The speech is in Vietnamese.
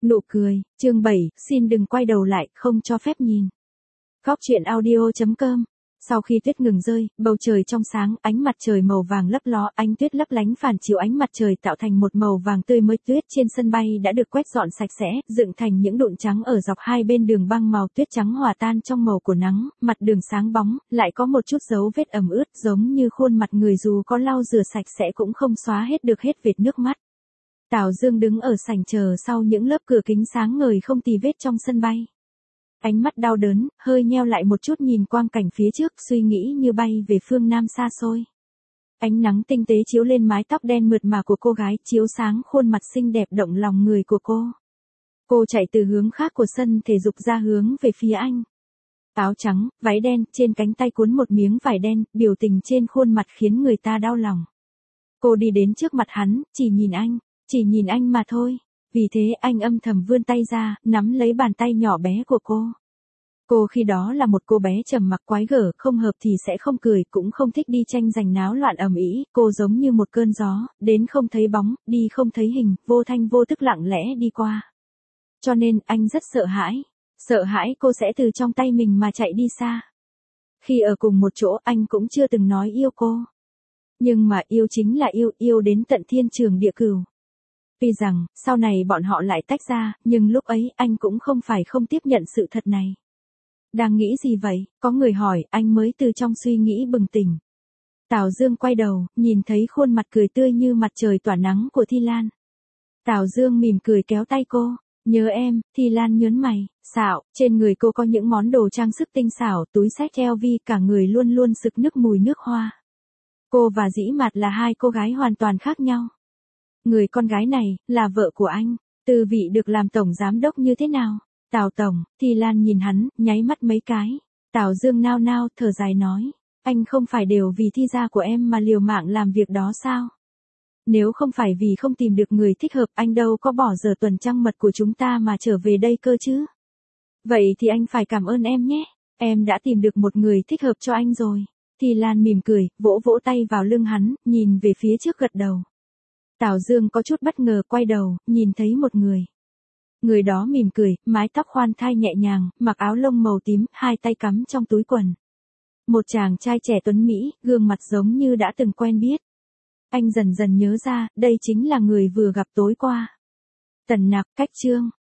Nụ cười, chương 7, xin đừng quay đầu lại, không cho phép nhìn. Góc truyện audio.com. Sau khi tuyết ngừng rơi, bầu trời trong sáng, ánh mặt trời màu vàng lấp ló, ánh tuyết lấp lánh phản chiếu ánh mặt trời tạo thành một màu vàng tươi mới. Tuyết trên sân bay đã được quét dọn sạch sẽ, dựng thành những đụn trắng ở dọc hai bên đường băng, màu tuyết trắng hòa tan trong màu của nắng, mặt đường sáng bóng, lại có một chút dấu vết ẩm ướt giống như khuôn mặt người dù có lau rửa sạch sẽ cũng không xóa hết được hết vệt nước mắt. Tào Dương đứng ở sảnh chờ sau những lớp cửa kính sáng ngời không tì vết trong sân bay. Ánh mắt đau đớn, hơi nheo lại một chút nhìn quang cảnh phía trước, suy nghĩ như bay về phương Nam xa xôi. Ánh nắng tinh tế chiếu lên mái tóc đen mượt mà của cô gái, chiếu sáng khuôn mặt xinh đẹp động lòng người của cô. Cô chạy từ hướng khác của sân thể dục ra hướng về phía anh. Áo trắng, váy đen, trên cánh tay cuốn một miếng vải đen, biểu tình trên khuôn mặt khiến người ta đau lòng. Cô đi đến trước mặt hắn, chỉ nhìn anh mà thôi. Vì thế anh âm thầm vươn tay ra, nắm lấy bàn tay nhỏ bé của cô. Cô khi đó là một cô bé trầm mặc quái gở, không hợp thì sẽ không cười, cũng không thích đi tranh giành náo loạn ầm ĩ. Cô giống như một cơn gió, đến không thấy bóng, đi không thấy hình, vô thanh vô tức lặng lẽ đi qua. Cho nên anh rất sợ hãi cô sẽ từ trong tay mình mà chạy đi xa. Khi ở cùng một chỗ anh cũng chưa từng nói yêu cô. Nhưng mà yêu chính là yêu đến tận thiên trường địa cửu. Tuy rằng, sau này bọn họ lại tách ra, nhưng lúc ấy anh cũng không phải không tiếp nhận sự thật này. Đang nghĩ gì vậy? Có người hỏi, anh mới từ trong suy nghĩ bừng tỉnh. Tào Dương quay đầu, nhìn thấy khuôn mặt cười tươi như mặt trời tỏa nắng của Thi Lan. Tào Dương mỉm cười kéo tay cô. Nhớ em, Thi Lan nhớn mày, xạo, trên người cô có những món đồ trang sức tinh xảo, túi xách LV, cả người luôn luôn sực nức mùi nước hoa. Cô và Dĩ Mạt là hai cô gái hoàn toàn khác nhau. Người con gái này, là vợ của anh, tư vị được làm tổng giám đốc như thế nào? Tào tổng, Thi Lan nhìn hắn, nháy mắt mấy cái. Tào Dương nao nao, thở dài nói, anh không phải đều vì Thi gia của em mà liều mạng làm việc đó sao? Nếu không phải vì không tìm được người thích hợp, anh đâu có bỏ giờ tuần trăng mật của chúng ta mà trở về đây cơ chứ. Vậy thì anh phải cảm ơn em nhé, em đã tìm được một người thích hợp cho anh rồi. Thi Lan mỉm cười, vỗ vỗ tay vào lưng hắn, nhìn về phía trước gật đầu. Tào Dương có chút bất ngờ quay đầu, nhìn thấy một người. Người đó mỉm cười, mái tóc khoan thai nhẹ nhàng, mặc áo lông màu tím, hai tay cắm trong túi quần. Một chàng trai trẻ tuấn Mỹ, gương mặt giống như đã từng quen biết. Anh dần dần nhớ ra, đây chính là người vừa gặp tối qua. Tần Nặc, Cách Trương.